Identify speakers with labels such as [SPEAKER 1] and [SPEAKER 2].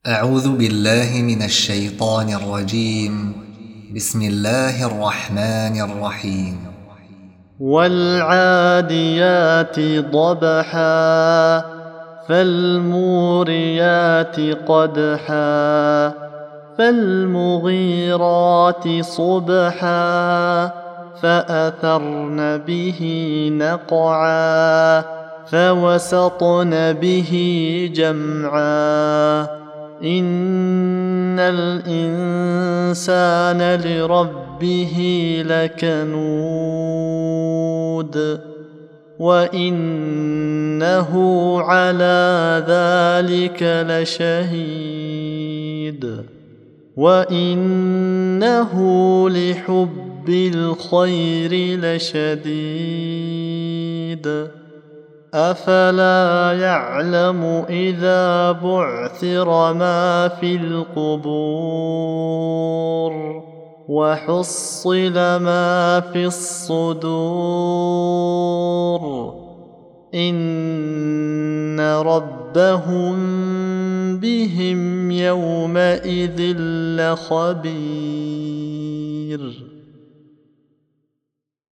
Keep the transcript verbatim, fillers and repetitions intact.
[SPEAKER 1] أعوذ بالله من الشيطان الرجيم. بسم الله الرحمن الرحيم.
[SPEAKER 2] والعاديات ضبحا فالموريات قدحا فالمغيرات صبحا فأثرن به نقعا فوسطن به جمعا إن الإنسان لربه لكنود وإنه على ذلك لشهيد وإنه لحب الخير لشديد أفلا يعلم إذا بعثر ما في القبور وحصل ما في الصدور إن ربهم بهم يومئذ لخبير.